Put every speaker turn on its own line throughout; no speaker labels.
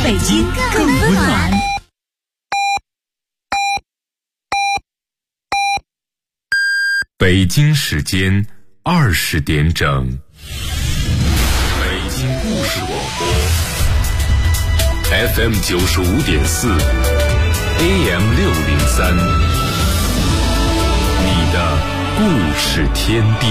北京更温暖。
北京时间20点整，北京故事广播 FM 95.4 AM 603，你的故事天地。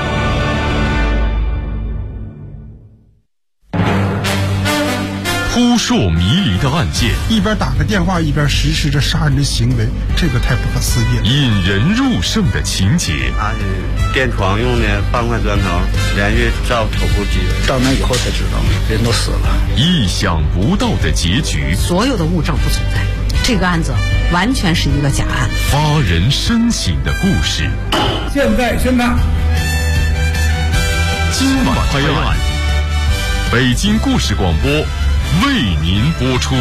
扑朔迷离的案件，
一边打个电话一边实施着杀人的行为，这个太不可思议了。
引人入胜的情节，
他是电窗用的半块砖头连续照头部击，
到那以后才知道人都死了。
意想不到的结局，
所有的物证不存在，这个案子完全是一个假案。
发人深省的故事，
现在宣判。
今晚拍案，北京故事广播为您播出。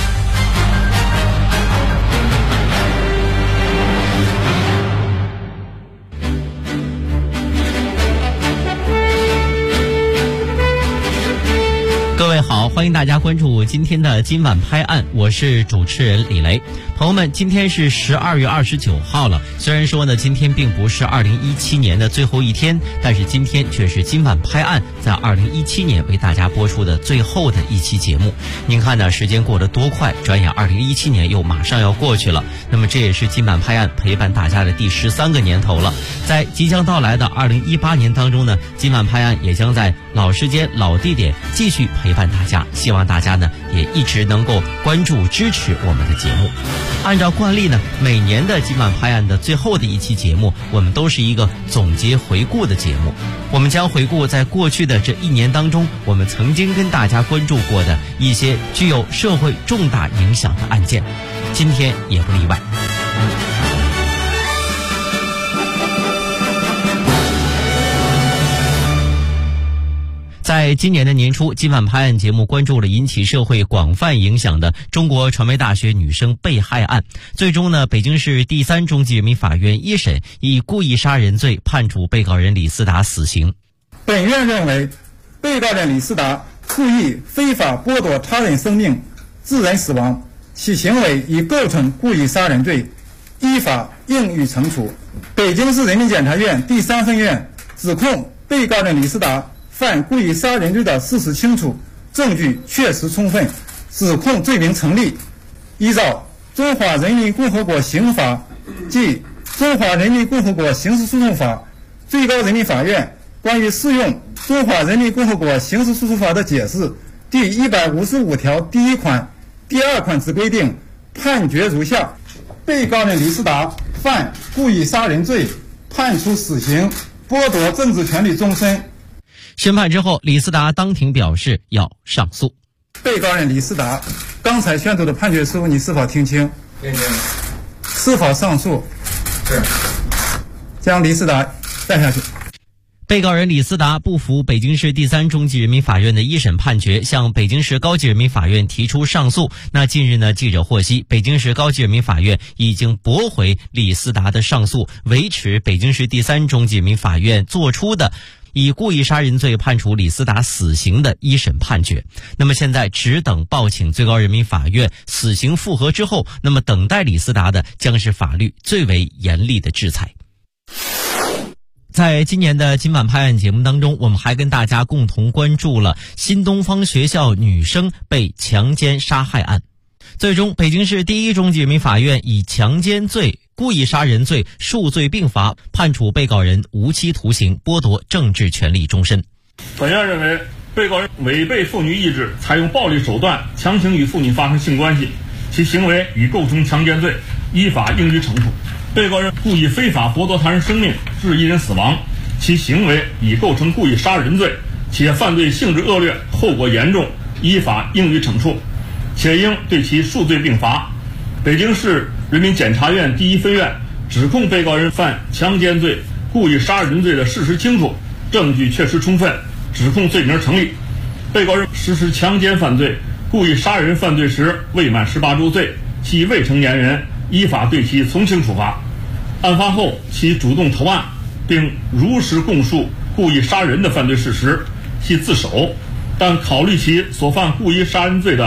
各位好，欢迎大家关注今天的今晚拍案，我是主持人李雷。朋友们，今天是12月29号了。虽然说呢，今天并不是2017年的最后一天，但是今天却是今晚拍案在2017年为大家播出的最后的一期节目。您看呢，时间过得多快，转眼2017年又马上要过去了。那么这也是今晚拍案陪伴大家的第13个年头了。在即将到来的2018年当中呢，今晚拍案也将在老时间、老地点继续陪伴大家，希望大家呢也一直能够关注支持我们的节目。按照惯例呢，每年的今晚拍案的最后的一期节目，我们都是一个总结回顾的节目。我们将回顾在过去的这一年当中，我们曾经跟大家关注过的一些具有社会重大影响的案件，今天也不例外。在今年的年初，今晚拍案节目关注了引起社会广泛影响的中国传媒大学女生被害案。最终呢，北京市第3中级人民法院一审以故意杀人罪判处被告人李思达死刑。
本院认为，被告人李思达故意非法剥夺他人生命，致人死亡，其行为已构成故意杀人罪，依法应予惩处。北京市人民检察院第3分院指控被告人李思达犯故意杀人罪的事实清楚，证据确实充分，指控罪名成立。依照《中华人民共和国刑法》及《中华人民共和国刑事诉讼法》、最高人民法院关于适用《中华人民共和国刑事诉讼法》的解释第155条第1款、第2款之规定，判决如下：被告人李思达犯故意杀人罪，判处死刑，剥夺政治权利终身。
宣判之后，李思达当庭表示要上诉。
被告人李思达，刚才宣读的判决书你是否听清？听清。是否上诉？是。将李思达带下去。
被告人李思达不服北京市第3中级人民法院的一审判决，向北京市高级人民法院提出上诉。那近日呢，记者获悉，北京市高级人民法院已经驳回李思达的上诉，维持北京市第3中级人民法院作出的以故意杀人罪判处李思达死刑的一审判决。那么现在只等报请最高人民法院死刑复核之后，那么等待李思达的将是法律最为严厉的制裁。在今年的今晚拍案节目当中，我们还跟大家共同关注了新东方学校女生被强奸杀害案。最终，北京市第1中级人民法院以强奸罪、故意杀人罪数罪并罚，判处被告人无期徒刑，剥夺政治权利终身。
本院认为，被告人违背妇女意志，采用暴力手段强行与妇女发生性关系，其行为已构成强奸罪，依法应予惩处。被告人故意非法剥夺他人生命，致一人死亡，其行为已构成故意杀人罪，且犯罪性质恶劣，后果严重，依法应予惩处，且应对其数罪并罚。北京市人民检察院第1分院指控被告人犯强奸罪、故意杀人罪的事实清楚，证据确实充分，指控罪名成立。被告人实施强奸犯罪、故意杀人犯罪时未满18周岁，系未成年人，依法对其从轻处罚。案发后，其主动投案，并如实供述故意杀人的犯罪事实，系自首。但考虑其所犯故意杀人罪的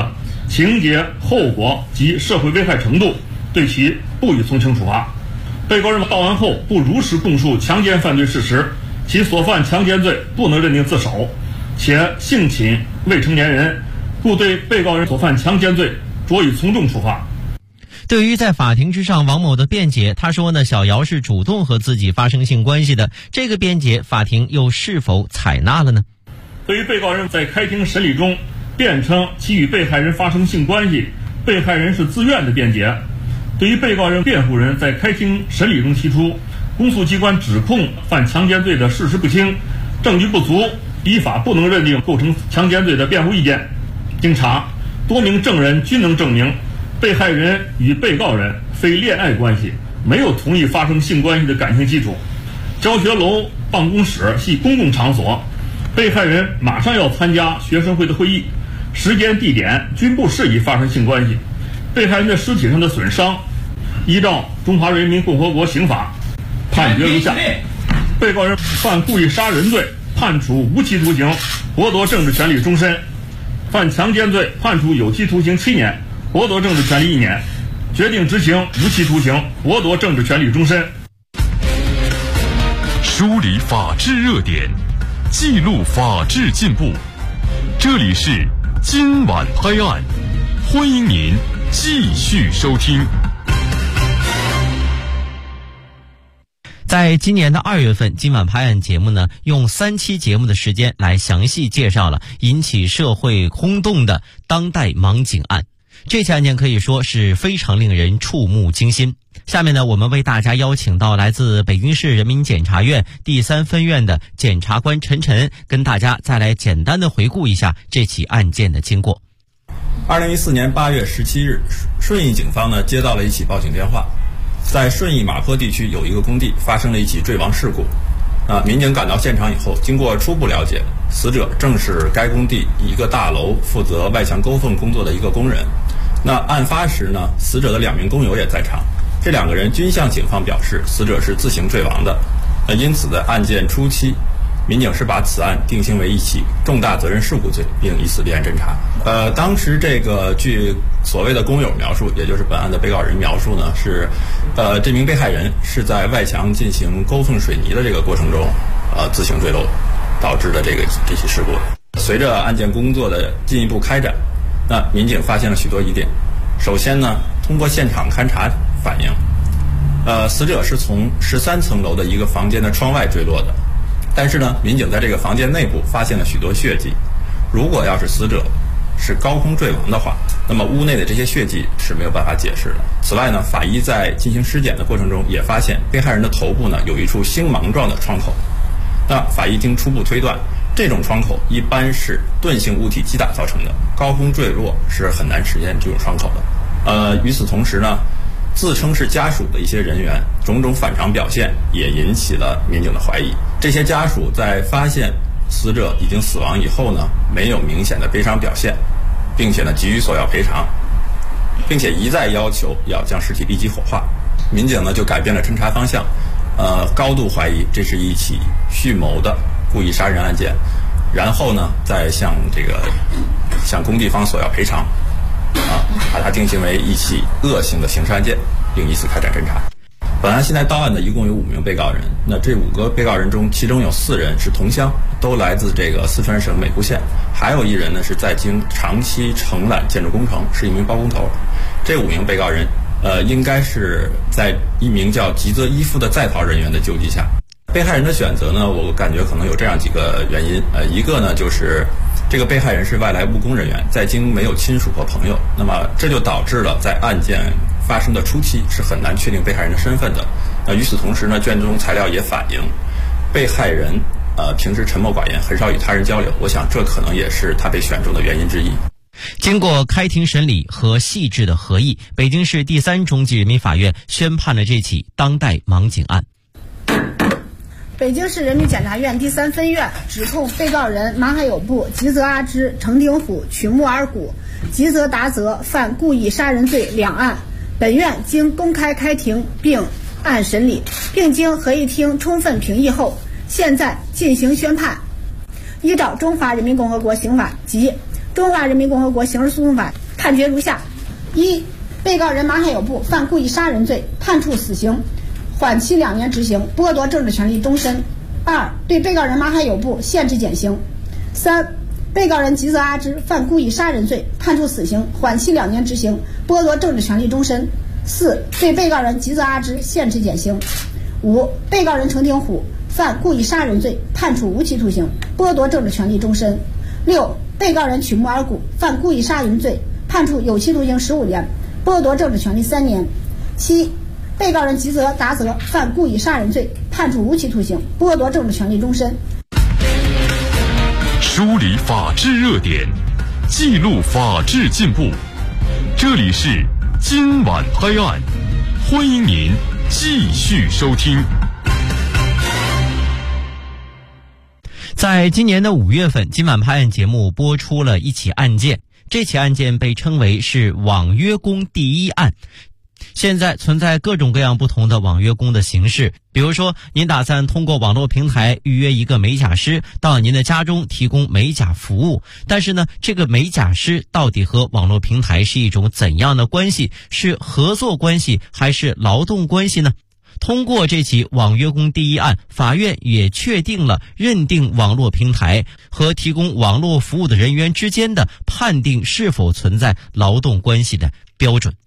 情节、后果及社会危害程度，对其不予从轻处罚。被告人到案后不如实供述强奸犯罪事实，其所犯强奸罪不能认定自首，且性侵未成年人，故对被告人所犯强奸罪酌予从重处罚。
对于在法庭之上王某的辩解，他说呢，小姚是主动和自己发生性关系的，这个辩解法庭又是否采纳了呢？
对于被告人在开庭审理中辩称其与被害人发生性关系，被害人是自愿的辩解，对于被告人辩护人在开庭审理中提出公诉机关指控犯强奸罪的事实不清，证据不足，依法不能认定构成强奸罪的辩护意见。经查，多名证人均能证明被害人与被告人非恋爱关系，没有同意发生性关系的感情基础。教学楼、办公室系公共场所，被害人马上要参加学生会的会议，时间地点均不适宜发生性关系。被害人的尸体上的损伤，依照《中华人民共和国刑法》判决如下：被告人犯故意杀人罪，判处无期徒刑，剥夺政治权利终身；犯强奸罪，判处有期徒刑7年，剥夺政治权利1年，决定执行无期徒刑，剥夺政治权利终身。
梳理法治热点，记录法治进步。这里是今晚拍案，欢迎您继续收听。
在今年的2月份，今晚拍案节目呢，用3期节目的时间来详细介绍了引起社会轰动的当代盲井案。这起案件可以说是非常令人触目惊心。下面呢，我们为大家邀请到来自北京市人民检察院第3分院的检察官陈晨，跟大家再来简单的回顾一下这起案件的经过。
2014年8月17日，顺义警方呢接到了一起报警电话，在顺义马坡地区有一个工地发生了一起坠亡事故。民警赶到现场以后，经过初步了解，死者正是该工地一个大楼负责外墙勾缝工作的一个工人。那案发时呢，死者的2名工友也在场，这2个人均向警方表示死者是自行坠亡的。因此在案件初期，民警是把此案定性为一起重大责任事故罪，并以此立案侦查。当时这个据所谓的工友描述，也就是本案的被告人描述呢，是这名被害人是在外墙进行勾缝水泥的这个过程中自行坠楼导致的这起事故。随着案件工作的进一步开展，那民警发现了许多疑点。首先呢，通过现场勘查反映，死者是从13层楼的一个房间的窗外坠落的。但是呢，民警在这个房间内部发现了许多血迹。如果要是死者是高空坠亡的话，那么屋内的这些血迹是没有办法解释的。此外呢，法医在进行尸检的过程中也发现被害人的头部呢有一处星芒状的窗口。那法医经初步推断，这种窗口一般是钝性物体击打造成的，高空坠落是很难实现这种窗口的。与此同时呢，自称是家属的一些人员种种反常表现也引起了民警的怀疑。这些家属在发现死者已经死亡以后呢，没有明显的悲伤表现，并且呢急于索要赔偿，并且一再要求要将尸体立即火化。民警呢就改变了侦查方向，高度怀疑这是一起蓄谋的故意杀人案件，然后呢再向工地方索要赔偿，把它定性为一起恶性的刑事案件，并以此开展侦查。本案现在到案的一共有5名被告人，那这5个被告人中，其中有4人是同乡，都来自这个四川省美孚县，还有1人呢是在京长期承揽建筑工程，是一名包工头。这5名被告人，应该是在一名叫吉泽一夫的在逃人员的救济下。被害人的选择呢，我感觉可能有这样几个原因。一个呢就是这个被害人是外来务工人员，在京没有亲属和朋友，那么这就导致了在案件发生的初期是很难确定被害人的身份的。与此同时呢，卷宗材料也反映被害人平时沉默寡言，很少与他人交流，我想这可能也是他被选中的原因之一。
经过开庭审理和细致的合议，北京市第3中级人民法院宣判了这起当代盲井案。
北京市人民检察院第3分院指控被告人马海有部、吉泽阿之、程鼎虎、曲木尔古、吉泽达泽犯故意杀人罪2案。本院经公开开庭并案审理，并经合议庭充分评议后，现在进行宣判。依照《中华人民共和国刑法》及《中华人民共和国刑事诉讼法》 判决如下：一、被告人马海有部犯故意杀人罪，判处死刑，缓期2年执行，剥夺政治权利终身；二、对被告人马海有部限制减刑；三、被告人吉泽阿之犯故意杀人罪，判处死刑，缓期2年执行，剥夺政治权利终身；四、对被告人吉泽阿之限制减刑；五、被告人程鼎虎犯故意杀人罪，判处无期徒刑，剥夺政治权利终身；六、被告人曲木尔古犯故意杀人罪，判处有期徒刑15年，剥夺政治权利3年；七、被告人吉泽达泽犯故意杀人罪，判处无期徒刑，剥夺政治权利终身。
梳理法治热点，记录法治进步。这里是今晚拍案，欢迎您继续收听。
在今年的5月份，今晚拍案节目播出了一起案件，这起案件被称为是网约工第一案。现在存在各种各样不同的网约工的形式，比如说您打算通过网络平台预约一个美甲师到您的家中提供美甲服务，但是呢，这个美甲师到底和网络平台是一种怎样的关系？是合作关系还是劳动关系呢？通过这起网约工第一案，法院也确定了认定网络平台和提供网络服务的人员之间的判定是否存在劳动关系的标准。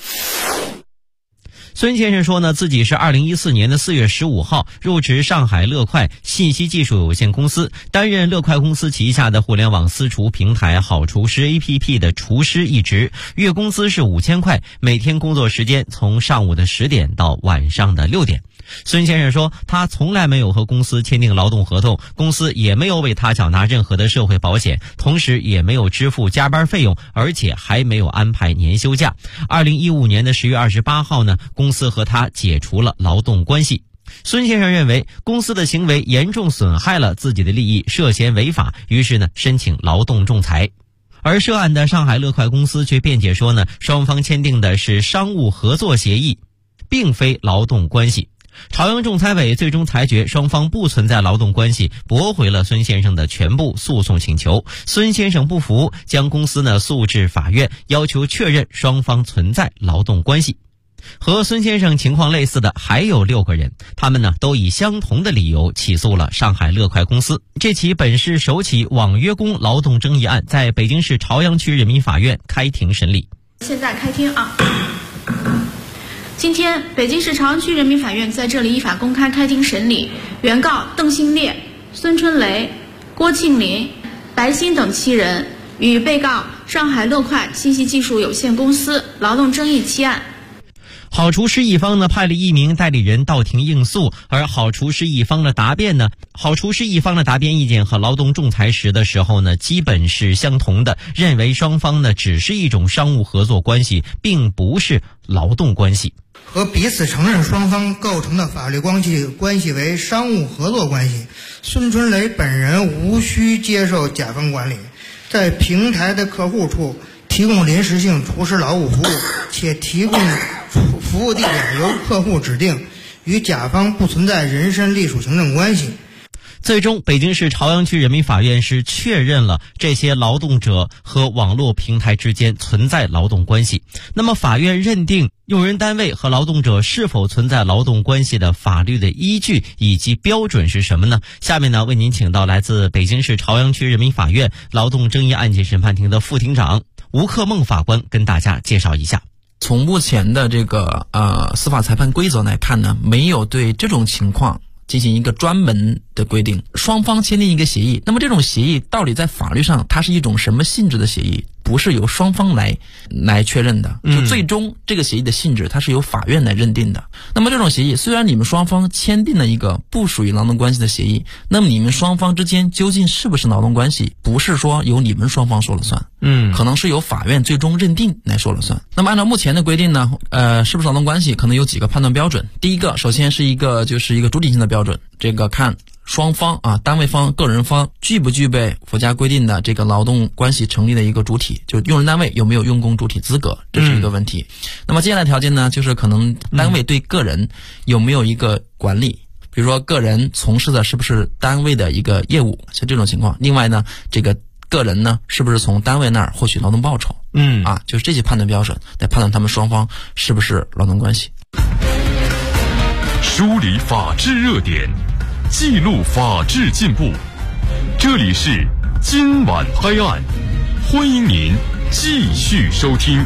孙先生说呢，自己是2014年的4月15号入职上海乐快信息技术有限公司，担任乐快公司旗下的互联网私厨平台好厨师 APP 的厨师一职，月工资是5000块，每天工作时间从上午的10点到晚上的6点。孙先生说，他从来没有和公司签订劳动合同，公司也没有为他缴纳任何的社会保险，同时也没有支付加班费用，而且还没有安排年休假。2015年的10月28号呢，公司和他解除了劳动关系。孙先生认为公司的行为严重损害了自己的利益，涉嫌违法，于是呢申请劳动仲裁。而涉案的上海乐快公司却辩解说呢，双方签订的是商务合作协议，并非劳动关系。朝阳仲裁委最终裁决双方不存在劳动关系，驳回了孙先生的全部诉讼请求。孙先生不服，将公司呢诉至法院，要求确认双方存在劳动关系。和孙先生情况类似的还有6个人，他们呢都以相同的理由起诉了上海乐快公司。这起本市首起网约工劳动争议案在北京市朝阳区人民法院开庭审理。
现在开庭啊！今天，北京市朝阳区人民法院在这里依法公开开庭审理原告邓新烈、孙春雷、郭庆林、白鑫等7人与被告上海乐快信息技术有限公司劳动争议7案。
好厨师一方呢派了1名代理人到庭应诉，而好厨师一方的答辩意见和劳动仲裁时的时候呢基本是相同的，认为双方呢只是一种商务合作关系，并不是劳动关系。
和彼此承认双方构成的法律关系为商务合作关系，孙春雷本人无需接受甲方管理，在平台的客户处提供临时性厨师劳务服务，且提供服务地点由客户指定，与甲方不存在人身隶属行政关系。
最终，北京市朝阳区人民法院是确认了这些劳动者和网络平台之间存在劳动关系。那么，法院认定用人单位和劳动者是否存在劳动关系的法律的依据以及标准是什么呢？下面呢，为您请到来自北京市朝阳区人民法院劳动争议案件审判庭的副庭长吴克梦法官跟大家介绍一下。
从目前的这个司法裁判规则来看呢，没有对这种情况进行一个专门的规定。双方签订一个协议，那么这种协议到底在法律上它是一种什么性质的协议，不是由双方来确认的，就最终这个协议的性质它是由法院来认定的。那么这种协议虽然你们双方签订了一个不属于劳动关系的协议，那么你们双方之间究竟是不是劳动关系，不是说由你们双方说了算，可能是由法院最终认定来说了算。那么按照目前的规定呢，是不是劳动关系可能有几个判断标准。第一个，首先是一个主体性的标准，这个看双方单位方、个人方具不具备国家规定的这个劳动关系成立的一个主体，就用人单位有没有用工主体资格，这是一个问题。那么接下来条件呢，就是可能单位对个人有没有一个管理，比如说个人从事的是不是单位的一个业务，像这种情况。另外呢，这个个人呢是不是从单位那儿获取劳动报酬。就是这些判断标准来判断他们双方是不是劳动关系。
梳理法治热点，记录法治进步。这里是今晚拍案，欢迎您继续收听。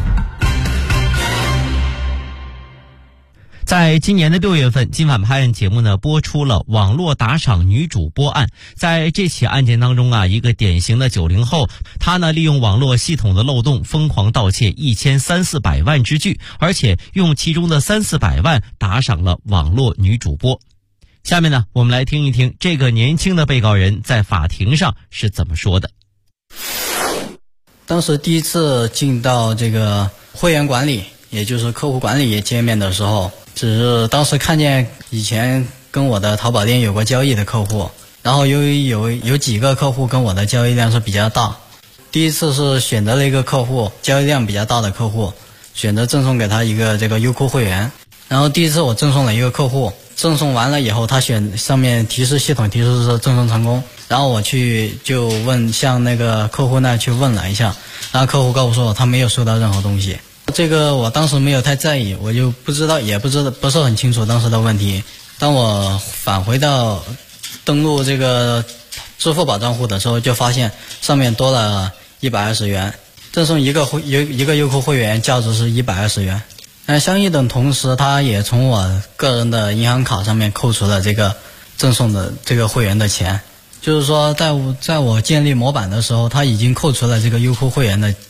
在今年的6月份，今晚拍案节目呢播出了网络打赏女主播案。在这起案件当中啊，一个典型的90后，她呢利用网络系统的漏洞疯狂盗窃1300-400万之巨，而且用其中的300-400万打赏了网络女主播。下面呢，我们来听一听这个年轻的被告人在法庭上是怎么说的。
当时第一次进到这个会员管理，也就是客户管理界面的时候，只是当时看见以前跟我的淘宝店有过交易的客户，然后有几个客户跟我的交易量是比较大。第一次是选择了一个客户，交易量比较大的客户，选择赠送给他一个这个优酷会员。然后第一次我赠送了一个客户，赠送完了以后，他上面系统提示是赠送成功，然后我向那个客户那去问了一下，然后客户告诉我他没有收到任何东西。这个我当时没有太在意，我就不是很清楚当时的问题。当我返回到登录这个支付宝账户的时候，就发现上面多了120元，赠送一个优酷会员价值是120元。那相应的同时，他也从我个人的银行卡上面扣除了这个赠送的这个会员的钱。就是说在我建立模板的时候，他已经扣除了这个优酷会员的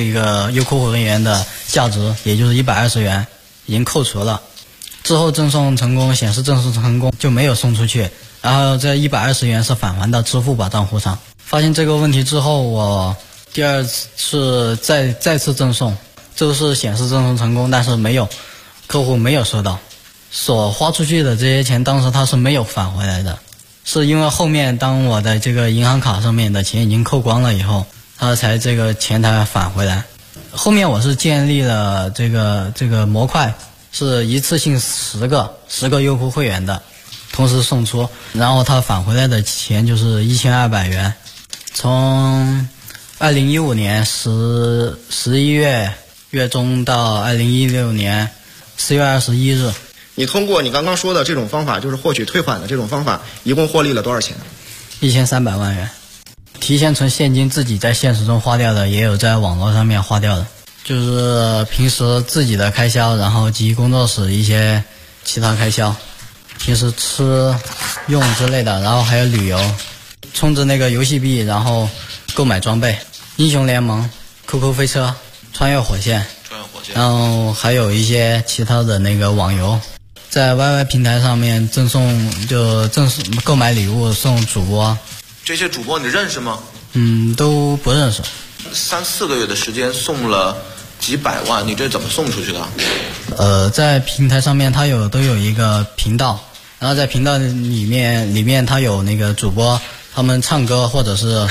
价值，也就是120元已经扣除了。之后赠送成功，显示赠送成功，就没有送出去，然后这120元是返还到支付宝账户上。发现这个问题之后，我第二次再次赠送，就是显示赠送成功，但是客户没有收到，所花出去的这些钱当时他是没有返回来的，是因为后面当我的这个银行卡上面的钱已经扣光了以后，他才这个钱才返回来。后面我是建立了这个模块，是一次性10个优酷会员的同时送出，然后他返回来的钱就是1200元。从2015年11月中到2016年4月21日，
你通过你刚刚说的这种方法，就是获取退款的这种方法，一共获利了多少钱
？1300万元。提前存现金自己在现实中花掉的，也有在网络上面花掉的，就是平时自己的开销，然后及工作室一些其他开销，平时吃用之类的，然后还有旅游，充值那个游戏币，然后购买装备，英雄联盟、QQ 飞车、穿越火线，然后还有一些其他的那个网游，在 YY 平台上面赠送购买礼物送主播。
这些主播你认识吗？
都不认识。
3-4个月的时间送了几百万，你这怎么送出去的？
在平台上面它都有一个频道，然后在频道里面它有那个主播他们唱歌或者是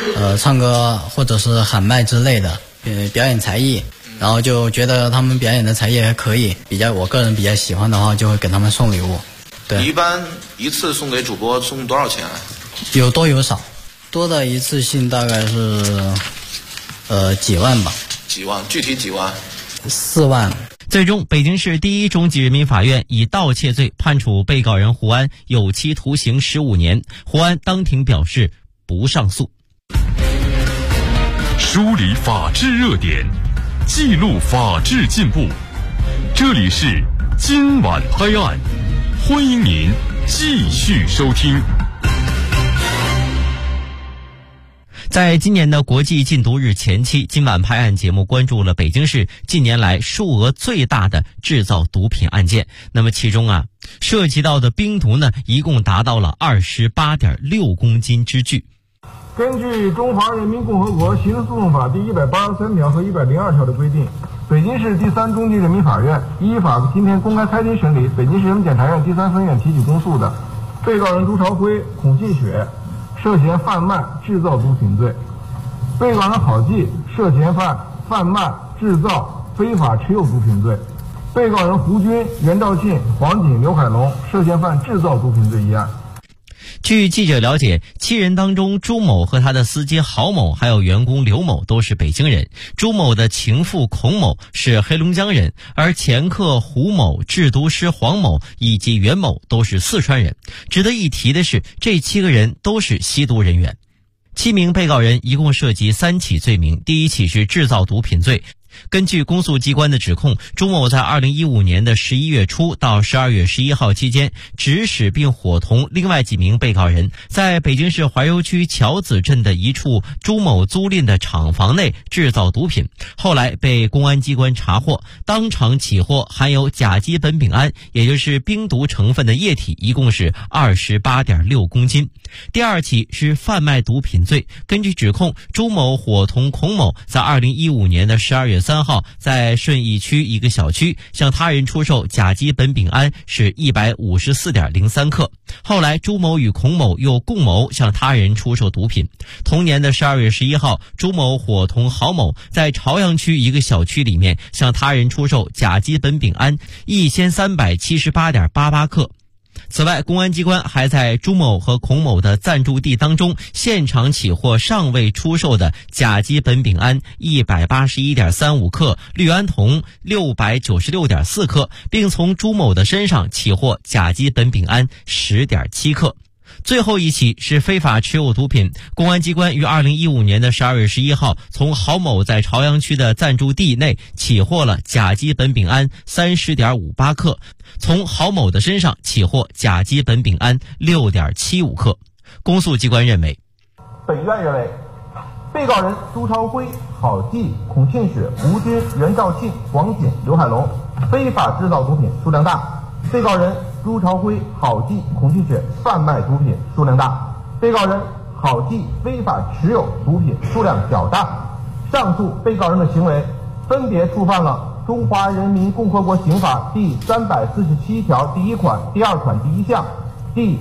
喊麦之类的，表演才艺，然后就觉得他们表演的才艺还可以，我个人比较喜欢的话，就会给他们送礼物。对，
你一般一次送给主播送多少钱？
有多有少，多的一次性大概是几万吧。
几万？具体几万
？4万。
最终，北京市第一中级人民法院以盗窃罪判处被告人胡安有期徒刑15年。胡安当庭表示不上诉。
梳理法治热点，记录法治进步。这里是今晚拍案，欢迎您继续收听。
在今年的国际禁毒日前期，今晚拍案节目关注了北京市近年来数额最大的制造毒品案件。那么其中涉及到的冰毒呢，一共达到了28.6公斤之巨。
根据《中华人民共和国刑事诉讼法》第183条和102条的规定，北京市第3中级人民法院依法今天公开开庭审理北京市人民检察院第3分院提起公诉的被告人朱朝辉、孔信雪涉嫌贩卖、制造毒品罪，被告人郝继涉嫌犯贩卖、制造、非法持有毒品罪，被告人胡军、袁兆庆、黄锦、刘海龙涉嫌犯制造毒品罪一案。
据记者了解，7人当中，朱某和他的司机郝某还有员工刘某都是北京人，朱某的情妇孔某是黑龙江人，而前客胡某、制毒师黄某以及袁某都是四川人。值得一提的是，这7个人都是吸毒人员。7名被告人一共涉及3起罪名，第1起是制造毒品罪。根据公诉机关的指控，朱某在2015年的11月初到12月11号期间，指使并伙同另外几名被告人，在北京市怀柔区桥子镇的一处朱某租赁的厂房内制造毒品，后来被公安机关查获，当场起获含有甲基苯丙胺，也就是冰毒成分的液体，一共是28.6公斤。第2起是贩卖毒品罪，根据指控，朱某伙同孔某在2015年的12月3号在顺义区一个小区向他人出售甲基苯丙胺是154.03克。后来朱某与孔某又共谋向他人出售毒品。同年的12月11号，朱某伙同郝某在朝阳区一个小区里面向他人出售甲基苯丙胺1378.88克。此外，公安机关还在朱某和孔某的暂住地当中现场起获尚未出售的甲基苯丙胺181.35克、氯胺酮696.4克，并从朱某的身上起获甲基苯丙胺10.7克。最后一起是非法持有毒品，公安机关于2015年的12月11号从郝某在朝阳区的暂住地内起获了甲基苯丙胺30.58克，从郝某的身上起获甲基苯丙胺6.75克。公诉机关认为，
本院认为，被告人朱朝辉、郝继、孔庆雪、吴军、袁兆庆、黄锦、刘海龙非法制造毒品数量大，被告人朱朝辉、郝继、孔庆雪贩卖毒品数量大，被告人郝继非法持有毒品数量较大。上述被告人的行为分别触犯了《中华人民共和国刑法》第347条第1款、第2款第1项、第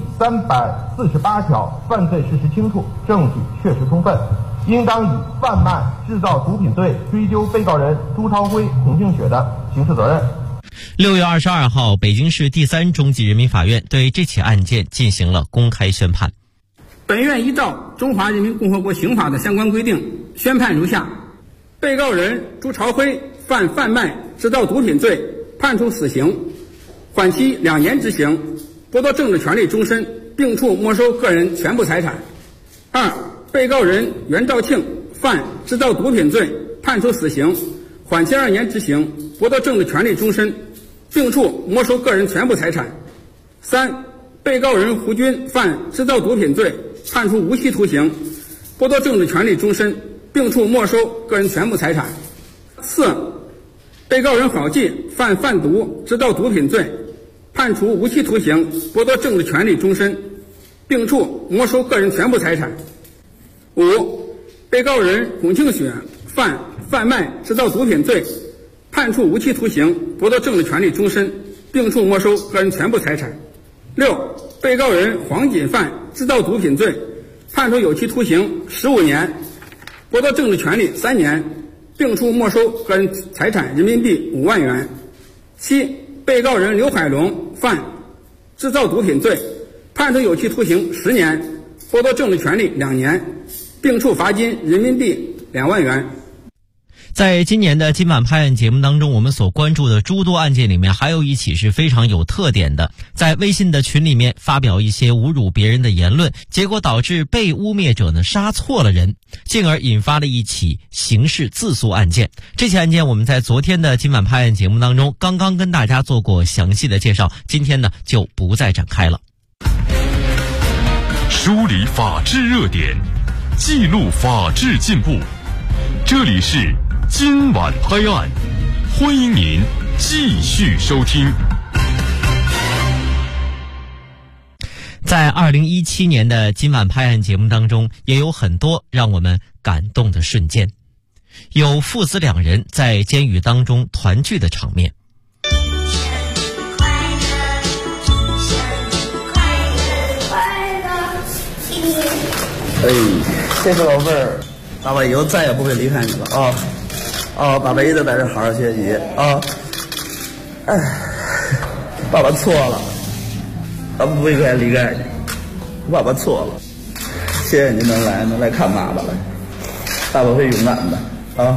348条，犯罪事实清楚，证据确实充分，应当以贩卖制造毒品罪追究被告人朱朝辉、孔庆雪的刑事责任。
6月22号，北京市第3中级人民法院对这起案件进行了公开宣判。
本院依照《中华人民共和国刑法》的相关规定，宣判如下：被告人朱朝辉犯贩卖制造毒品罪，判处死刑，缓期2年执行，剥夺政治权利终身，并处没收个人全部财产。2. 被告人袁兆庆犯制造毒品罪，判处死刑，缓期2年执行，剥夺政治权利终身，并处没收个人全部财产。3. 被告人胡军犯制造毒品罪，判处无期徒刑，剥夺政治权利终身，并处没收个人全部财产。4. 被告人郝继犯贩毒制造毒品罪，判处无期徒刑，剥夺政治权利终身，并处没收个人全部财产。5. 被告人孔庆雪犯贩卖制造毒品罪，判处无期徒刑，剥夺政治权利终身，并处没收个人全部财产。6. 被告人黄锦犯制造毒品罪，判处有期徒刑15年，剥夺政治权利3年，并处没收个人财产人民币5万元。7. 被告人刘海龙犯制造毒品罪，判处有期徒刑10年，剥夺政治权利2年，并处罚金人民币2万元。
在今年的今晚拍案节目当中，我们所关注的诸多案件里面，还有一起是非常有特点的，在微信的群里面发表一些侮辱别人的言论，结果导致被污蔑者呢杀错了人，进而引发了一起刑事自诉案件。这起案件我们在昨天的今晚拍案节目当中刚刚跟大家做过详细的介绍，今天呢就不再展开了。
梳理法治热点，记录法治进步，这里是今晚拍案，欢迎您继续收听。
在2017年的今晚拍案节目当中，也有很多让我们感动的瞬间，有父子2人在监狱当中团聚的场面。
哎，谢谢老妹儿，爸爸以后再也不会离开你了啊！爸爸一直在这好好学习啊！哎，爸爸错了，爸爸不应该离开你。 爸爸错了，谢谢您能来看爸爸了，爸爸会勇敢的啊！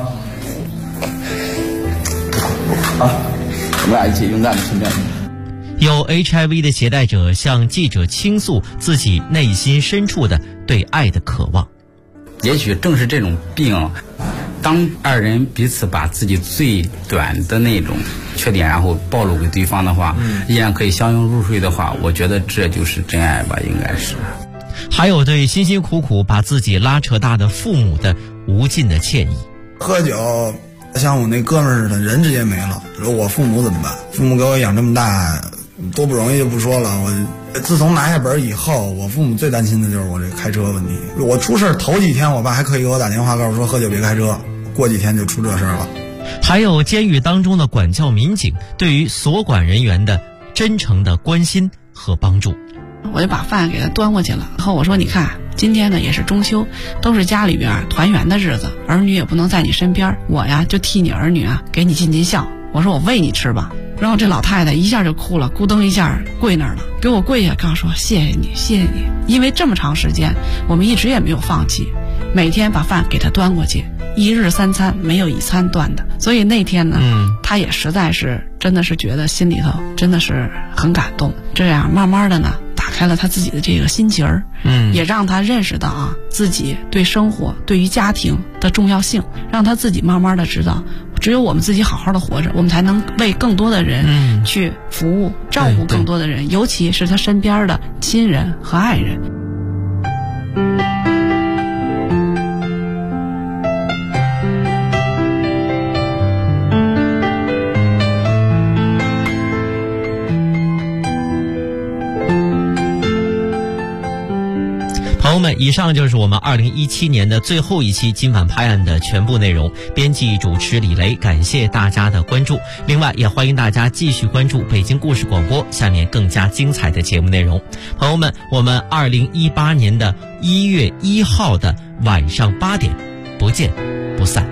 好，我们俩一起勇敢的去面对。
有 HIV 的携带者向记者倾诉自己内心深处的对爱的渴望。
也许正是这种病，当二人彼此把自己最短的那种缺点然后暴露给对方的话，依然可以相拥入睡的话，我觉得这就是真爱吧，应该是。
还有对辛辛苦苦把自己拉扯大的父母的无尽的歉意。
喝酒像我那哥们儿似的，人直接没了，我父母怎么办？父母给我养这么大多不容易就不说了，我自从拿下本以后，我父母最担心的就是我这开车问题。我出事头几天，我爸还可以给我打电话告诉说喝酒别开车，过几天就出这事了。
还有监狱当中的管教民警对于所管人员的真诚的关心和帮助。
我就把饭给他端过去了，然后我说你看今天呢也是中秋，都是家里边团圆的日子，儿女也不能在你身边，我呀就替你儿女啊给你尽尽孝，我说我喂你吃吧。然后这老太太一下就哭了，咕噔一下跪那儿了，给我跪下刚说谢谢你谢谢你，因为这么长时间我们一直也没有放弃，每天把饭给他端过去，一日三餐没有一餐断的。所以那天呢他也实在是真的是觉得心里头真的是很感动，这样慢慢的呢打开了他自己的这个心结儿，也让他认识到啊自己对生活对于家庭的重要性，让他自己慢慢的知道只有我们自己好好的活着，我们才能为更多的人去服务照顾更多的人，尤其是他身边的亲人和爱人。
朋友们，以上就是我们2017年的最后一期今晚拍案的全部内容。编辑主持李雷，感谢大家的关注。另外也欢迎大家继续关注北京故事广播下面更加精彩的节目内容。朋友们，我们2018年的1月1号的晚上8点不见不散。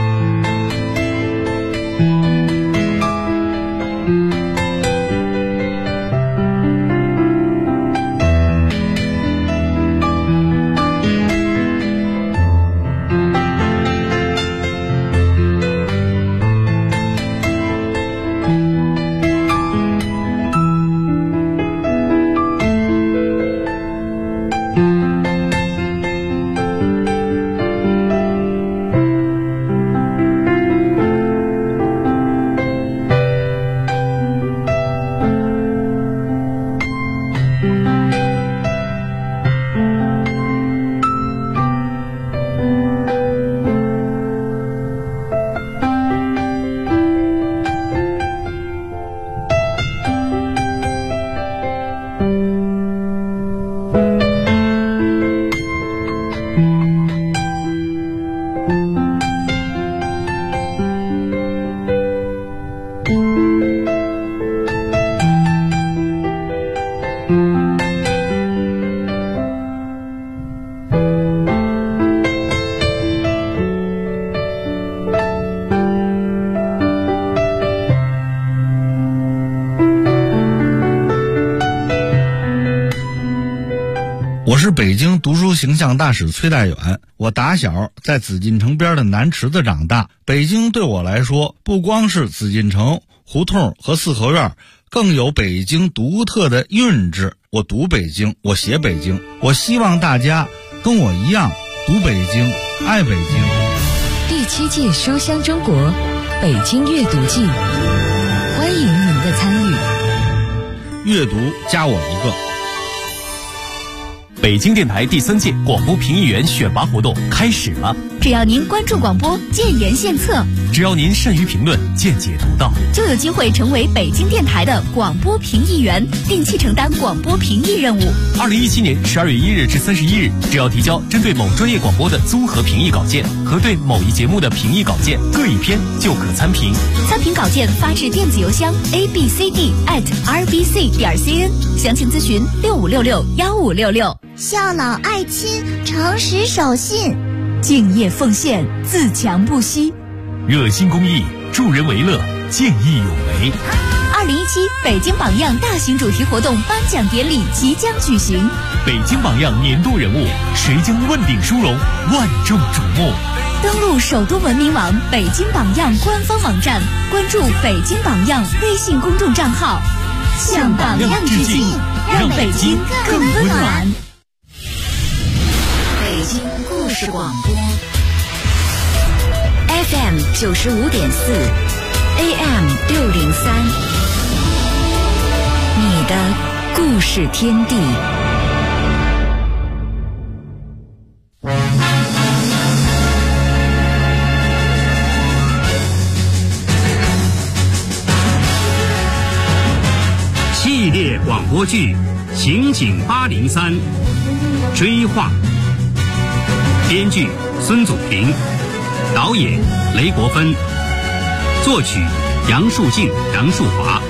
我是北京读书形象大使崔代远，我打小在紫禁城边的南池子长大。北京对我来说，不光是紫禁城、胡同和四合院，更有北京独特的韵致。我读北京，我写北京，我希望大家跟我一样读北京，爱北京。
第7届书香中国北京阅读季，欢迎您的参与。
阅读加我一个。
北京电台第3届广播评议员选拔活动开始了。
只要您关注广播，建言献策；
只要您善于评论，见解独到，
就有机会成为北京电台的广播评议员，定期承担广播评议任务。
2017年12月1日至31日，只要提交针对某专业广播的综合评议稿件和对某一节目的评议稿件各一篇，就可参评。
参评稿件发至电子邮箱 abcd@rbc.cn， 详情咨询65661566。
孝老爱亲，诚实守信，
敬业奉献，自强不息，
热心公益，助人为乐，见义勇为。
2017北京榜样大型主题活动颁奖典礼即将举行。
北京榜样年度人物，谁将问鼎殊荣，万众瞩目。
登录首都文明网北京榜样官方网站，关注北京榜样微信公众账号，向榜样致敬，让北京更温暖。北京故事广播 FM 95.4 AM 603，你的故事天地。
系列广播剧《刑警803》，追话。编剧孙祖平，导演雷国芬，作曲杨树静、杨树华。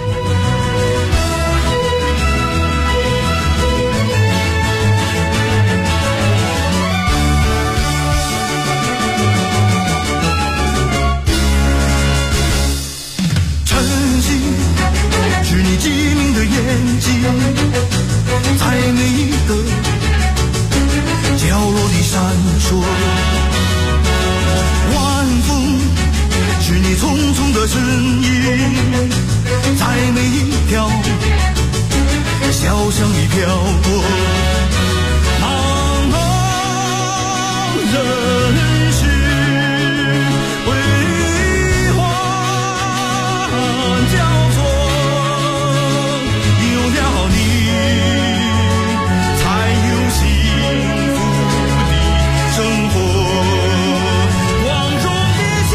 晨曦是你机灵的眼睛，在每一个角落里闪烁。晚风是你匆匆的身影，在每一条小巷里飘过。茫茫人世悲欢交错，有了你才有幸福的生活。光荣的心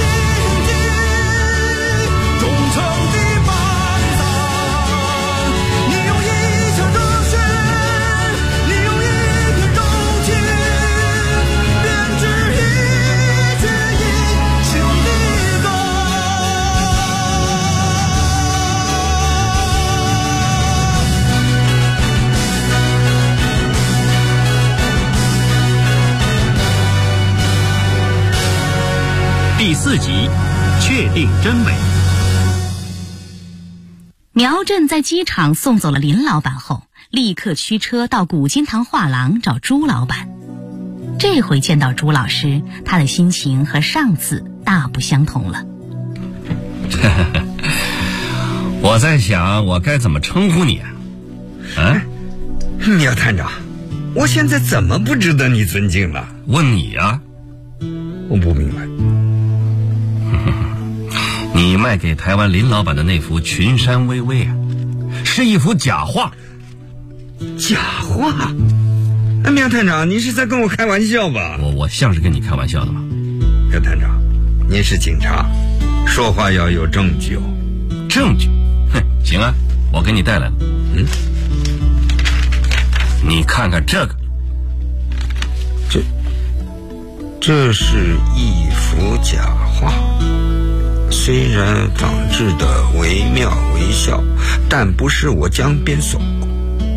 境，忠诚的伴咱，你用一腔热血，你用一片柔情，编织一曲英雄的歌。
第4集，确定真伪。
苗振在机场送走了林老板后，立刻驱车到古今堂画廊找朱老板。这回见到朱老师，他的心情和上次大不相同了。
我在想我该怎么称呼你啊？
苗探长，我现在怎么不值得你尊敬了？
问你啊，
我不明白。
你卖给台湾林老板的那幅群山巍巍啊，是一幅假画。
假画？苗探长，您是在跟我开玩笑吧？
我像是跟你开玩笑的吗？
苗探长，您是警察，说话要有证据哦。
证据？哼，行啊，我给你带来了。你看看这个，
这是一幅假画。虽然仿制的惟妙惟肖，但不是我江边所过。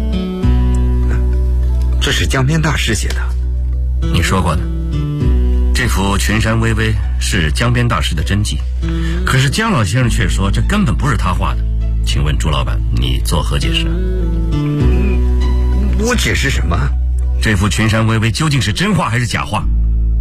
这是江边大师写的。
你说过的，这幅群山巍巍是江边大师的真迹，可是江老先生却说这根本不是他画的。请问朱老板，你作何解释啊？
我解释什么？
这幅群山巍巍究竟是真画还是假画？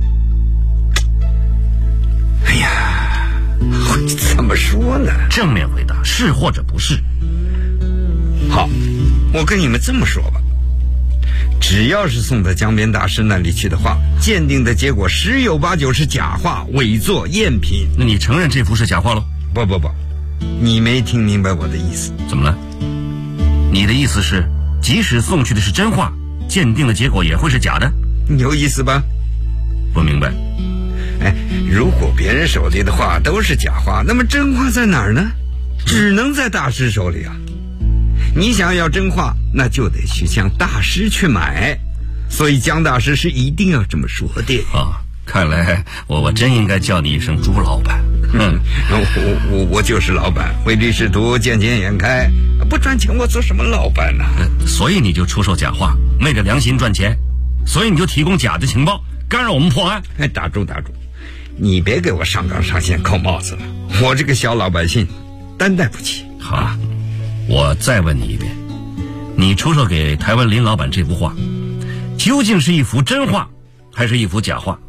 哎呀，怎么说呢？
正面回答，是或者不是。
好，我跟你们这么说吧，只要是送到江边大师那里去的话，鉴定的结果十有八九是假画、伪作、赝品。
那你承认这幅是假画喽？
不，你没听明白我的意思。
怎么了？你的意思是，即使送去的是真画，鉴定的结果也会是假的？
有意思吧？
不明白。
如果别人手里的画都是假画，那么真画在哪儿呢？只能在大师手里啊。你想要真画，那就得去向大师去买，所以江大师是一定要这么说的。
看来我真应该叫你一声朱老板。
我就是老板，唯利是图，见钱眼开，不赚钱我做什么老板呢？
所以你就出售假画，昧着良心赚钱，所以你就提供假的情报，干扰我们破案。
打住，你别给我上纲上线扣帽子了，我这个小老百姓担待不起。
好， 我再问你一遍，你出售给台湾林老板这幅画，究竟是一幅真画，还是一幅假画？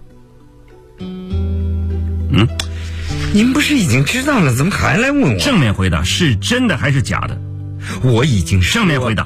您不是已经知道了，怎么还来问我？
正面回答，是真的还是假的？
我已经
正面回答，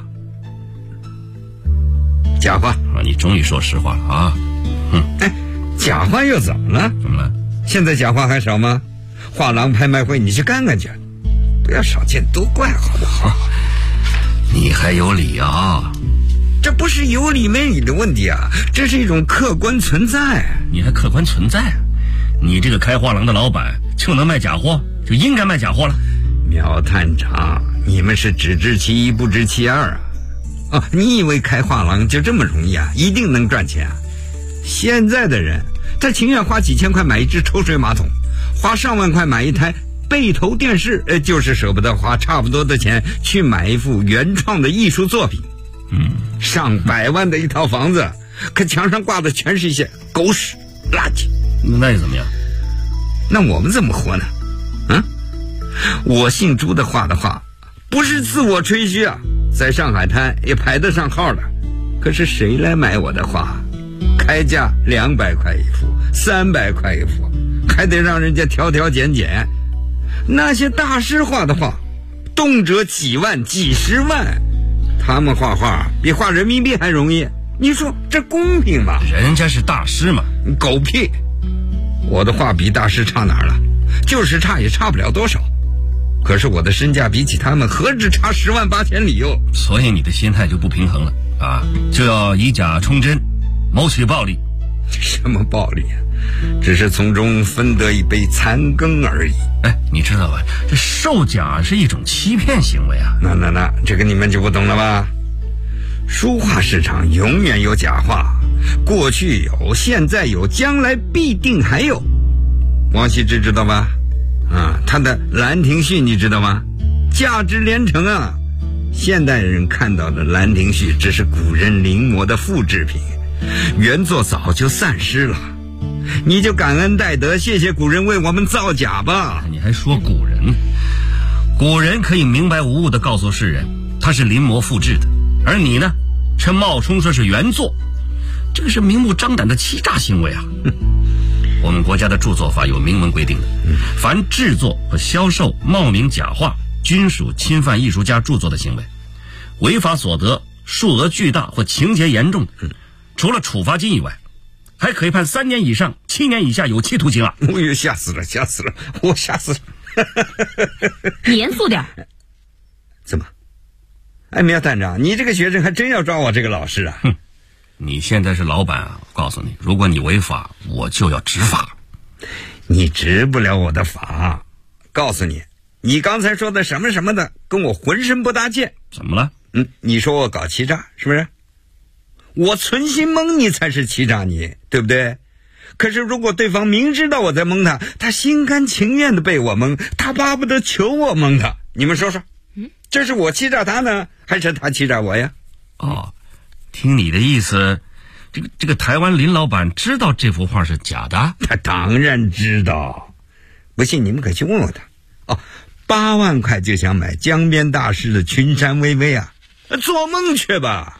假画
啊！你终于说实话了啊！
假画又怎么了？
怎么了？
现在假画还少吗？画廊拍卖会你去看看去，不要少见多怪好不好？
你还有理啊？
这不是有理没理的问题啊，这是一种客观存在。
你还客观存在啊？你这个开画廊的老板就能卖假货，就应该卖假货了。
苗探长，你们是只知其一不知其二啊！你以为开画廊就这么容易啊？一定能赚钱啊？现在的人他情愿花几千块买一只抽水马桶，花上万块买一台背投电视，就是舍不得花差不多的钱去买一幅原创的艺术作品。上百万的一套房子，可墙上挂的全是一些狗屎垃圾。
那又怎么样？
那我们怎么活呢？我姓朱的画的画不是自我吹嘘啊，在上海滩也排得上号的。可是谁来买我的画？开价200块一幅，300块一幅，还得让人家挑挑拣拣。那些大师画的画动辄几万几十万，他们画画比画人民币还容易，你说这公平吗？
人家是大师嘛。
狗屁！我的画比大师差哪儿了？就是差也差不了多少。可是我的身价比起他们何止差10万8千里哟！
所以你的心态就不平衡了啊，就要以假充真，谋取暴利。
什么暴利啊？只是从中分得一杯残羹而已。
你知道吧？这售假是一种欺骗行为啊。
那这个你们就不懂了吧？书画市场永远有假画，过去有，现在有，将来必定还有。王羲之知道吧？他的《兰亭序》你知道吗？价值连城啊！现代人看到的《兰亭序》只是古人临摹的复制品，原作早就散失了。你就感恩戴德，谢谢古人为我们造假吧。
你还说古人？古人可以明白无误地告诉世人，他是临摹复制的，而你呢，却冒充说是原作，这个是明目张胆的欺诈行为啊！我们国家的著作法有明文规定的，凡制作和销售冒名假画，均属侵犯艺术家著作的行为，违法所得数额巨大或情节严重的，除了处罚金以外，还可以判3年以上7年以下有期徒刑啊！
哎呦，吓死了，我吓死了！
你严肃点。
怎么？苗探长，你这个学生还真要抓我这个老师啊？
你现在是老板啊！我告诉你，如果你违法，我就要执法。
你执不了我的法。告诉你，你刚才说的什么什么的，跟我浑身不搭界。
怎么了？
你说我搞欺诈，是不是？我存心蒙你才是欺诈你，对不对？可是如果对方明知道我在蒙他，他心甘情愿的被我蒙，他巴不得求我蒙他。你们说说，这是我欺诈他呢，还是他欺诈我呀？
听你的意思，这个台湾林老板知道这幅画是假的？
他当然知道，不信你们可以去问问他。8万块就想买江边大师的群山巍巍啊，做梦去吧！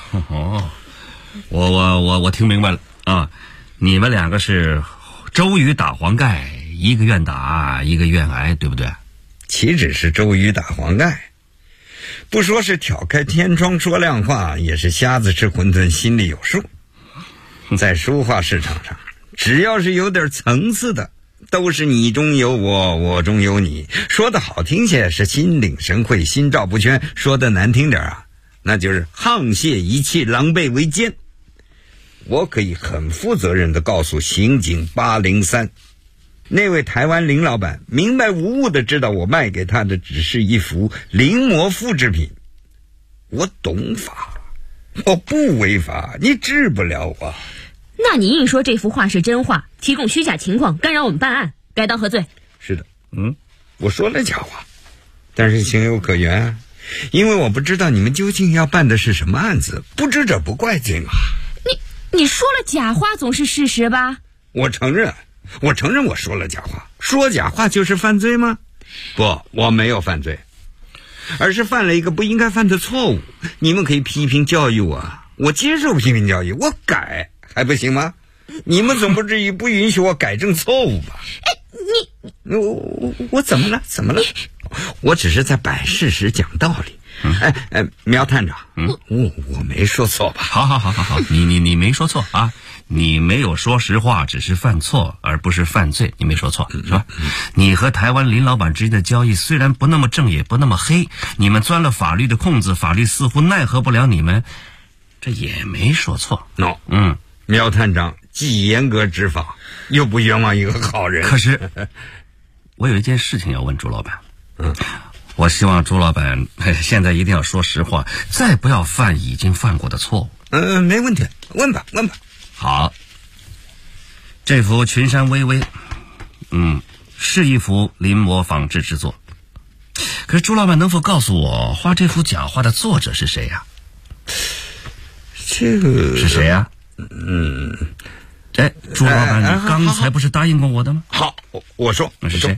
我听明白了啊，你们两个是周瑜打黄盖，一个愿打，一个愿挨，对不对？
岂止是周瑜打黄盖，不说是挑开天窗说亮话，也是瞎子吃馄饨心里有数。在书画市场上，只要是有点层次的，都是你中有我，我中有你。说的好听些是心领神会，心照不宣；说的难听点啊，那就是沆瀣一气，狼狈为奸。我可以很负责任地告诉刑警803，那位台湾林老板明白无误地知道我卖给他的只是一幅临摹复制品。我懂法，我不违法，你治不了我。
那你硬说这幅画是真画，提供虚假情况，干扰我们办案，该当何罪？
是的，我说了假话，但是情有可原啊，因为我不知道你们究竟要办的是什么案子，不知者不怪罪嘛。
你说了假话总是事实吧？
我承认我说了假话，说假话就是犯罪吗？不，我没有犯罪。 而是犯了一个不应该犯的错误。你们可以批评教育我接受批评教育，我改还不行吗？你们总不至于不允许我改正错误吧？我怎么了？我只是在摆事实讲道理。苗探长，我没说错吧？
好，你没说错啊，你没有说实话，只是犯错而不是犯罪，你没说错是吧？你和台湾林老板之间的交易虽然不那么正也不那么黑，你们钻了法律的空子，法律似乎奈何不了你们，这也没说错。
苗探长既严格执法，又不冤枉一个好人。
可是我有一件事情要问朱老板。我希望朱老板现在一定要说实话，再不要犯已经犯过的错误。
没问题，问吧。
好，这幅群山巍巍，是一幅临摹仿制之作。可是朱老板能否告诉我，画这幅假画的作者是谁呀？
这个
是谁呀？朱老板，你刚才不是答应过我的吗？
好，我说
是谁？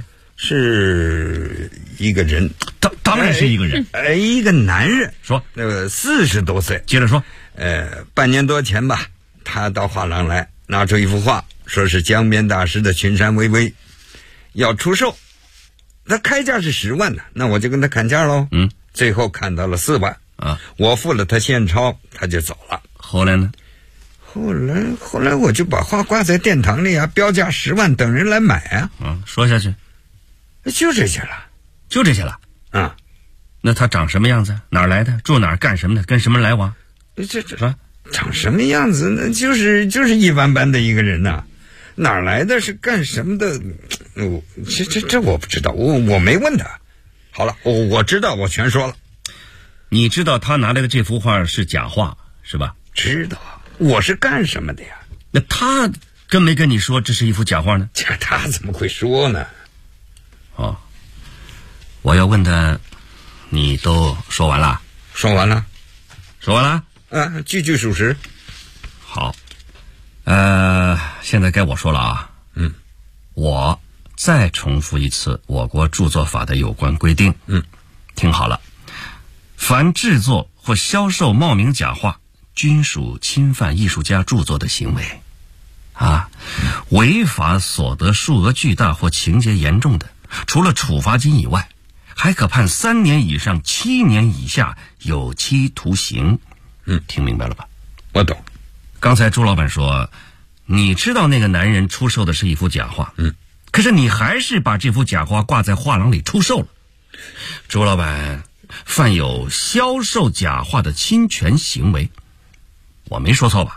是一个人，
当然是一个人，
一个男人。
说
40多岁。
接着说。
半年多前吧，他到画廊来，拿出一幅画，说是江边大师的群山巍巍，要出售。他开价是10万的，那我就跟他砍价喽。最后砍到了4万
啊，
我付了他现钞，他就走了。
后来呢？
后来我就把画挂在殿堂里啊，标价10万，等人来买啊。
说下去。
就这些了。
那他长什么样子？哪儿来的？住哪儿？干什么的？跟什么来往？
这长什么样子呢？就是一般般的一个人呐。哪儿来的？是干什么的？这我不知道，我没问他。好了，我知道，我全说了。
你知道他拿来的这幅画是假画是吧？
知道。我是干什么的呀？
那他跟没跟你说这是一幅假画呢？
他怎么会说呢？
我要问的你都说完了？
说完了。句句属实。
好，现在该我说了啊。我再重复一次我国著作法的有关规定。听好了，凡制作或销售冒名假画，均属侵犯艺术家著作的行为违法所得数额巨大或情节严重的，除了处罚金以外，还可判3年以上7年以下有期徒刑。听明白了吧？
我懂。
刚才朱老板说，你知道那个男人出售的是一幅假画，可是你还是把这幅假画挂在画廊里出售了。朱老板犯有销售假画的侵权行为，我没说错吧？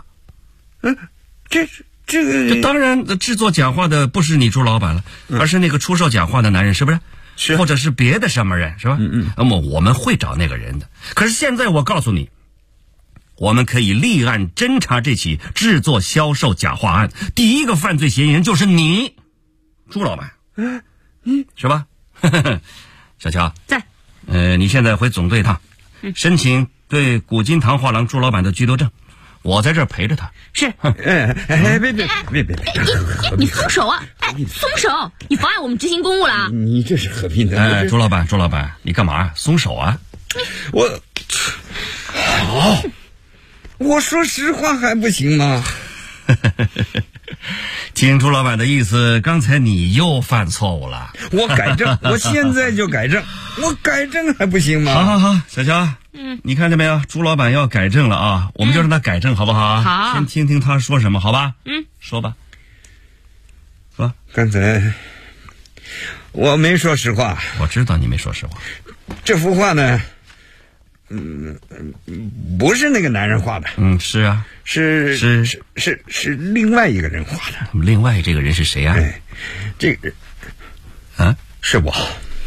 这当然，制作假画的不是你朱老板了，而是那个出售假画的男人，是不是？
是，
或者是别的什么人，是吧？那么我们会找那个人的。可是现在我告诉你，我们可以立案侦查这起制作销售假画案，第一个犯罪嫌疑人就是你，朱老板。是吧？小乔
在。
你现在回总队一趟，申请对古今堂画廊朱老板的居留证。我在这儿陪着他。
是。
别！
你松手啊！松手！你妨碍我们执行公务了。
你这是何必呢？
朱老板，你干嘛？松手啊！
我说实话还不行吗？
听朱老板的意思，刚才你又犯错误了。
我改正，我现在就改正，我改正还不行吗？
好，小乔，你看见没有？朱老板要改正了啊，我们就让他改正，好不好？
好，
先听听他说什么，好吧？说吧。说，
刚才我没说实话。
我知道你没说实话。
这幅画呢？不是那个男人画的。
是啊，
是另外一个人画的。
另外这个人是谁啊？
这个是我。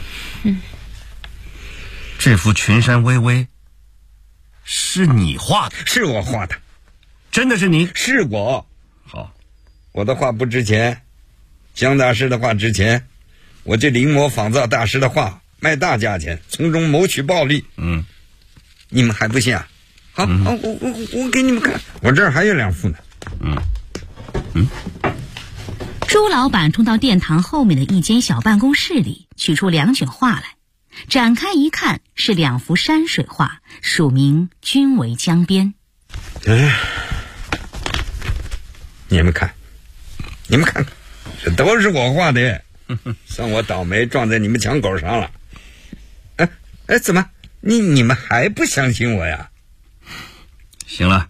这幅群山巍巍是你画的？
是我画的。
真的是你？
是我。
好，
我的画不值钱，江大师的画值钱，我这临摹仿造大师的画卖大价钱，从中谋取暴利。你们还不信啊？好，我给你们看，我这儿还有2幅呢。
朱老板冲到殿堂后面的一间小办公室里，取出2卷画来。 展开一看，是2幅山水画，署名均为江边。
哎，你们看，这都是我画的，算我倒霉撞在你们墙狗上了。怎么你们还不相信我呀？
行了，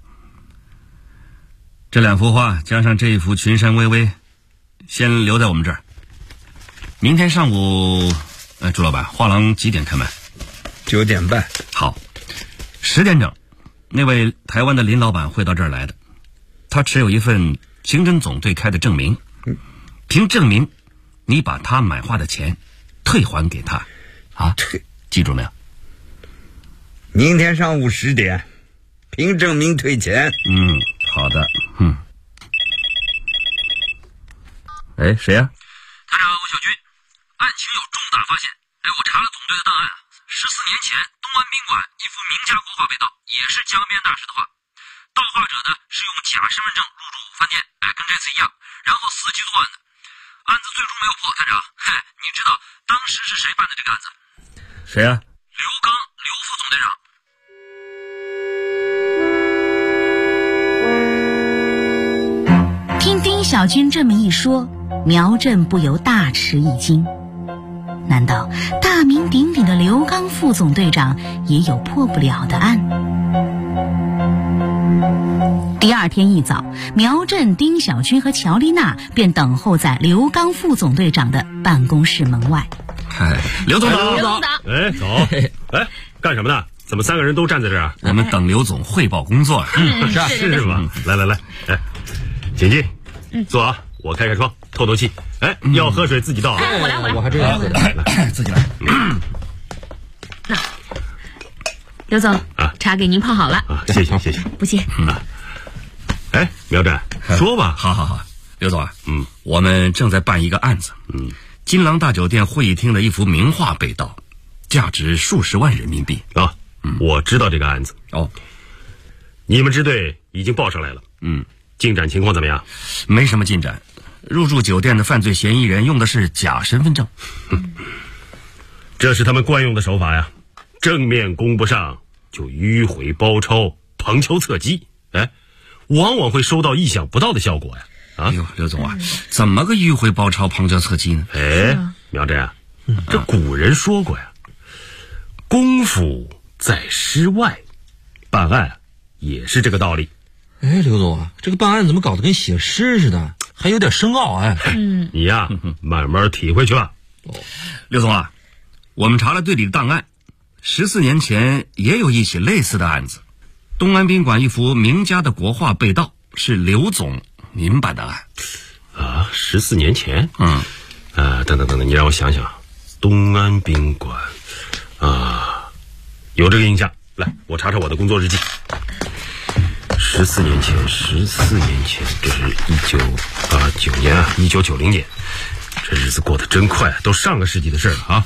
这2幅画加上这一幅群山巍巍，先留在我们这儿。明天上午，朱老板，画廊几点开门
？9点半。
好，10点整，那位台湾的林老板会到这儿来的。他持有一份刑侦总队开的证明，凭证明，你把他买画的钱退还给他，啊？记住没有？
明天上午10点，凭证明退钱。
好的。谁呀？
探长吴小军，案情有重大发现。我查了总队的档案，14年前东安宾馆一幅名家国画被盗，也是江边大师的画。盗画者呢是用假身份证入住饭店，跟这次一样，然后伺机作案的。案子最终没有破，探长。你知道当时是谁办的这个案子？
谁呀？
刘刚，刘副总队长。
听丁小军这么一说，苗震不由大吃一惊。难道大名鼎鼎的刘刚副总队长也有破不了的案？第2天一早，苗震、丁小军和乔丽娜便等候在刘刚副总队长的办公室门外。
刘总，
走。干什么呢？怎么3个人都站在这儿啊？
我们等刘总汇报工作。
是吧？来，请进，坐啊，我开窗，透透气。要喝水自己倒啊。
我来。
我还真要喝水，
自己来。
那刘总，茶给您泡好了。
谢谢。
不谢。
苗震，说吧。
好，刘总啊，我们正在办一个案子。金狼大酒店会议厅的一幅名画被盗，价值数十万人民币。
我知道这个案子。你们支队已经报上来了。进展情况怎么样？
没什么进展。入住酒店的犯罪嫌疑人用的是假身份证。
这是他们惯用的手法呀，正面攻不上就迂回包抄，旁敲侧击，往往会收到意想不到的效果呀。
刘总啊，怎么个迂回包抄、旁敲侧击呢？
苗震啊，这古人说过呀，功夫在诗外，办案也是这个道理。
刘总啊，这个办案怎么搞得跟写诗似的，还有点深奥
你呀，慢慢体会去吧。
刘总啊，我们查了队里的档案，14年前也有一起类似的案子。东安宾馆一幅名家的国画被盗，是刘总您办的案。
14年前？等，你让我想想。东安宾馆有这个印象。来，我查查我的工作日记。14年前，这是1989年啊，1990年。这日子过得真快，都上个世纪的事了啊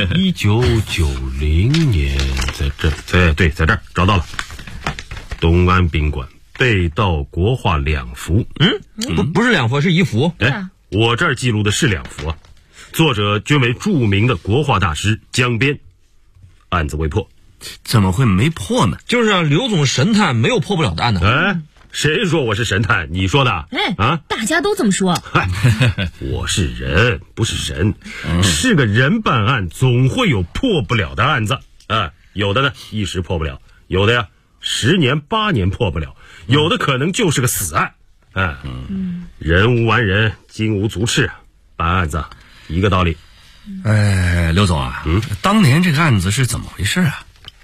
！1990年，在这，对，在这儿找到了。东安宾馆被盗国画2幅。
不是2幅，是1幅。
我这儿记录的是2幅啊，作者均为著名的国画大师江边。案子未破。
怎么会没破呢？
就是刘总神探没有破不了的案呢。
谁说我是神探？你说的？
大家都这么说。
我是人，不是神。是个人办案，总会有破不了的案子。有的呢一时破不了，有的呀10年8年破不了，有的可能就是个死案。人无完人，金无足赤，办案子一个道理。
刘总啊，当年这个案子是怎么回事啊？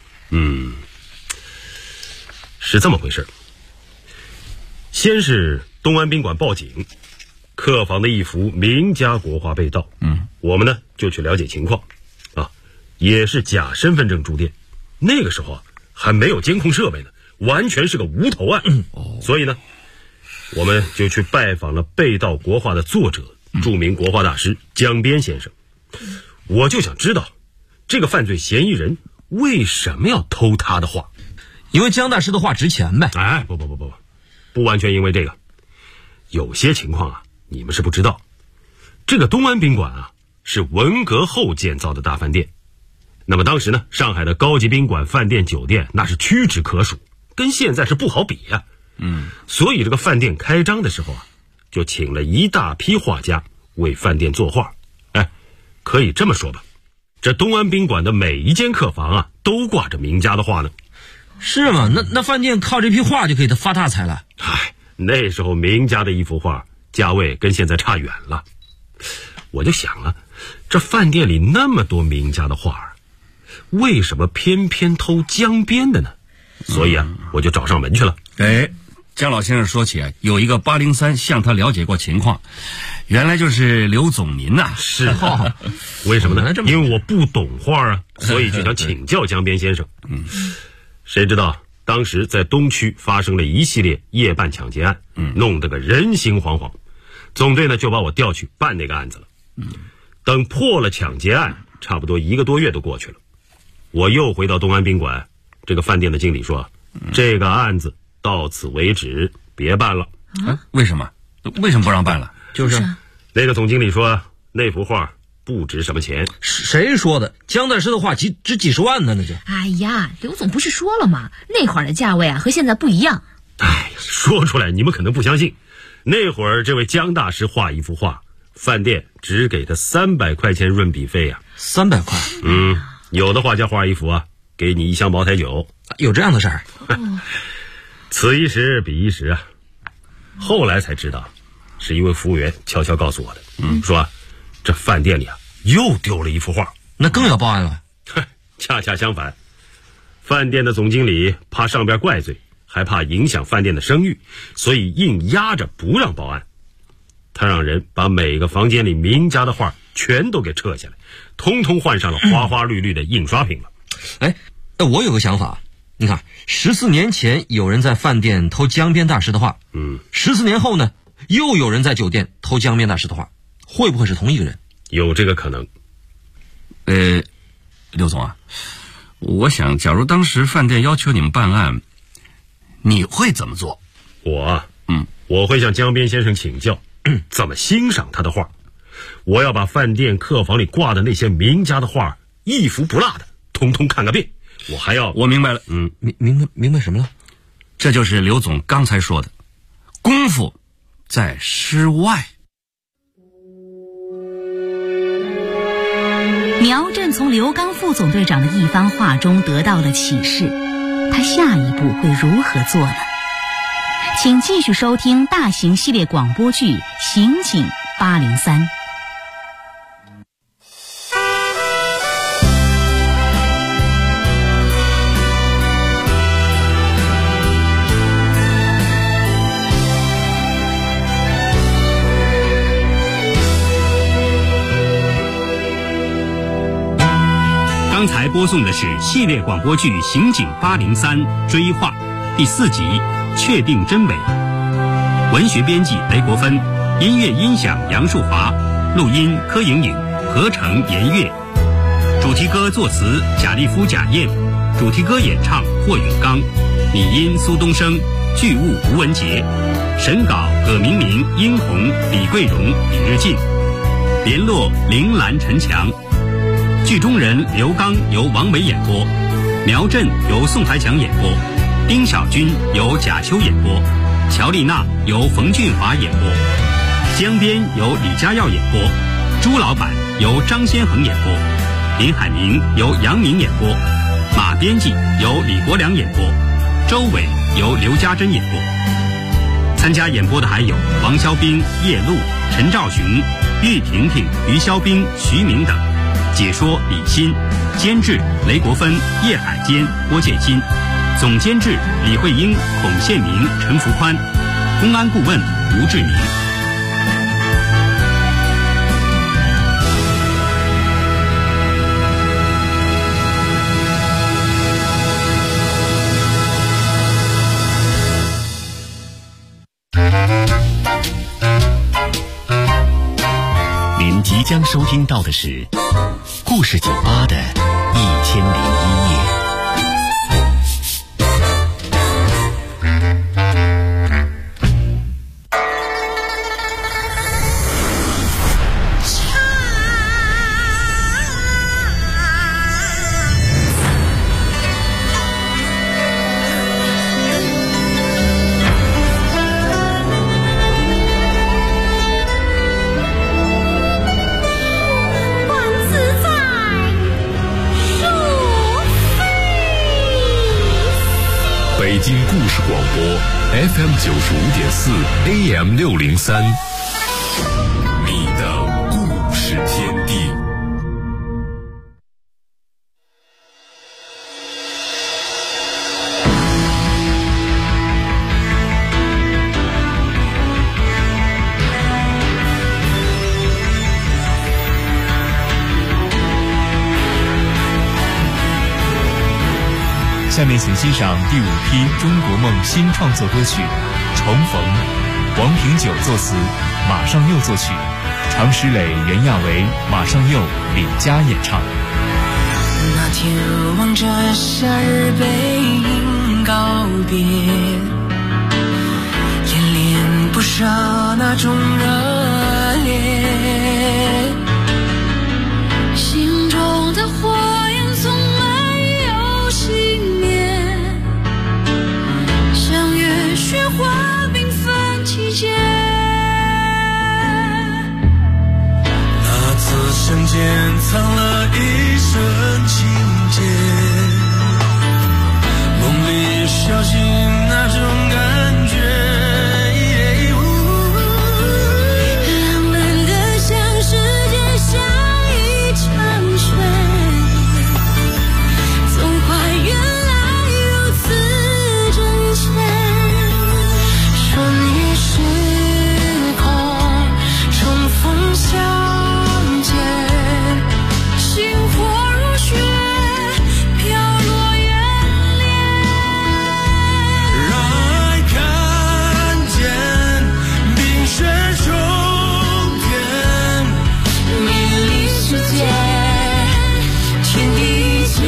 是这么回事。先是东安宾馆报警，客房的一幅名家国画被盗。我们呢就去了解情况，也是假身份证住店。那个时候还没有监控设备呢，完全是个无头案。所以呢，我们就去拜访了被盗国画的作者，著名国画大师江边先生。我就想知道，这个犯罪嫌疑人为什么要偷他的画？
因为江大师的画值钱呗。
不完全因为这个。有些情况你们是不知道。这个东安宾馆是文革后建造的大饭店。 那么当时呢，上海的高级宾馆、饭店、酒店那是屈指可数，跟现在是不好比呀。所以这个饭店开张的时候啊，就请了一大批画家为饭店作画。可以这么说吧，这东安宾馆的每一间客房啊，都挂着名家的画呢。
是吗？那饭店靠这批画就可以发大财了。
那时候名家的一幅画价位跟现在差远了。我就想啊，这饭店里那么多名家的画，为什么偏偏偷江边的呢？所以啊，我就找上门去了。
江老先生说起啊，有一个803向他了解过情况，原来就是刘总您呐。
是为什么呢？因为我不懂画啊，所以就想请教江边先生。谁知道当时在东区发生了一系列夜半抢劫案，弄得个人心惶惶。总队呢就把我调去办那个案子了。等破了抢劫案，差不多1个多月都过去了。我又回到东安宾馆，这个饭店的经理说，这个案子到此为止，别办了。
为什么？为什么不让办了？
就是那个总经理说，那幅画不值什么钱。
谁说的？江大师的画值几十万呢，那就。
哎呀，刘总不是说了吗？那会儿的价位啊和现在不一样。
说出来你们可能不相信，那会儿这位江大师画一幅画，饭店只给他300块钱润笔费呀。
300块？
有的画家画一幅啊，给你1箱茅台酒。
有这样的事儿？
此一时彼一时啊。后来才知道，是一位服务员悄悄告诉我的，说这饭店里啊又丢了一幅画。
那更要报案了。
恰恰相反，饭店的总经理怕上边怪罪，还怕影响饭店的声誉，所以硬压着不让报案。他让人把每个房间里名家的画全都给撤下来，通通换上了花花绿绿的印刷品了。
我有个想法，你看14年前有人在饭店偷江边大师的画，14年后呢又有人在酒店偷江边大师的画，会不会是同一个人？
有这个可能。
刘总啊，我想假如当时饭店要求你们办案，你会怎么做？
我会向江边先生请教怎么欣赏他的画。我要把饭店客房里挂的那些名家的画一幅不落的通通看个遍。
我明白了。明白什么了？这就是刘总刚才说的，功夫在诗外。
苗震从刘刚副总队长的一番话中得到了启示，他下一步会如何做呢？请继续收听大型系列广播剧《刑警803》。
刚才播送的是系列广播剧《刑警803追话》第4集确定真伪，文学编辑雷国芬，音乐音响杨树华，录音柯莹莹，合成严月，主题歌作词贾立夫、贾燕，主题歌演唱霍永刚，拟音苏东升，剧务吴文杰，审稿葛明明、殷红、李桂荣、李日进，联络铃兰、陈强。剧中人刘刚由王维演播，苗震由宋台强演播，丁小军由贾秋演播，乔丽娜由冯俊华演播，江边由李家耀演播，朱老板由张先恒演播，林海明由杨明演播，马编辑由李国良演播，周伟由刘家珍演播。参加演播的还有王肖兵、叶璐、陈兆雄、玉婷婷、于肖兵、徐明等。解说李欣，监制雷国芬、叶海坚、郭建新，总监制李慧英、孔宪明、陈福宽，公安顾问吴志明。
您即将收听到的是故事酒吧的1001夜。
北京故事广播 FM95.4 AM603，你的故事天地。
下面请欣赏第5批中国梦新创作歌曲《重逢》，王平久作词，马上佑作曲，常石磊、袁娅维、马上佑、李佳演唱。
那天望着夏日背影告别，恋恋不舍那种热烈，心中的火焰从没有熄灭，像月雪花缤纷季节。
那次相见藏了一瞬情节，梦里小心那种感觉，
浪漫的像世界下一场雪，总怪原来如此真切。说你时空重逢相见，星火如雪飘落远恋，
让爱看见冰雪中天，
美丽世界天地间，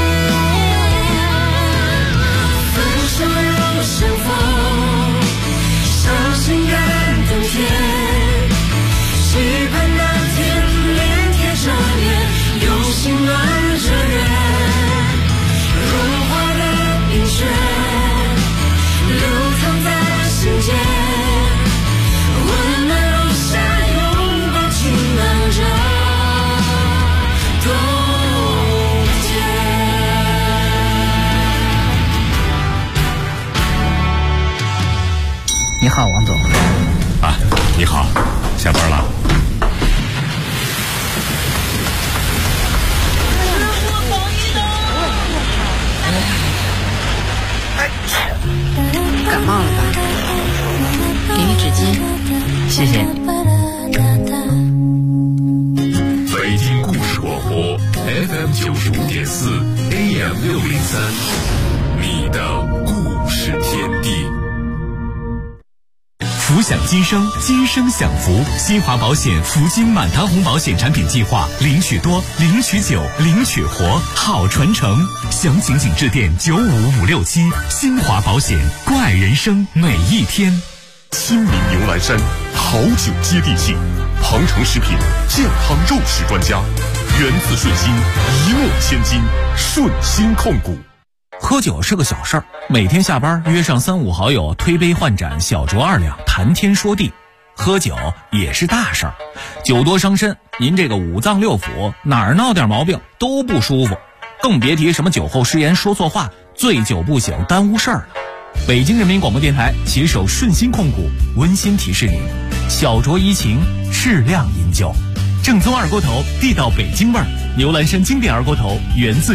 分手又相逢，伤心感动天，期盼那天脸贴着脸，用心暖着人，融化的冰雪流淌在心间，温暖如夏拥抱轻浪着冬天。
你好，王总。
啊，你好，下班了？
感冒了吧？给你纸巾。
谢谢。
北京故事广播 FM95.4 AM603，你的故事天地。
福享今生，今生享福。新华保险福金满堂红保险产品计划，领取多，领取久，领取活，好传承。详情请致电95567。新华保险，关爱人生每一天。
亲民牛栏山，好酒接地气，庞城食品健康肉食专家，源自顺心，一诺千金，顺心控股。
喝酒是个小事儿，每天下班约上3、5好友，推杯换盏，小酌2两，谈天说地。喝酒也是大事儿，酒多伤身，您这个5脏6腑哪儿闹点毛病都不舒服，更别提什么酒后失言、说错话、醉酒不醒耽误事儿了。北京人民广播电台携手顺心控股温馨提示您：小酌怡情，适量饮酒。正宗二锅头，地道北京味儿，牛栏山经典二锅头，源自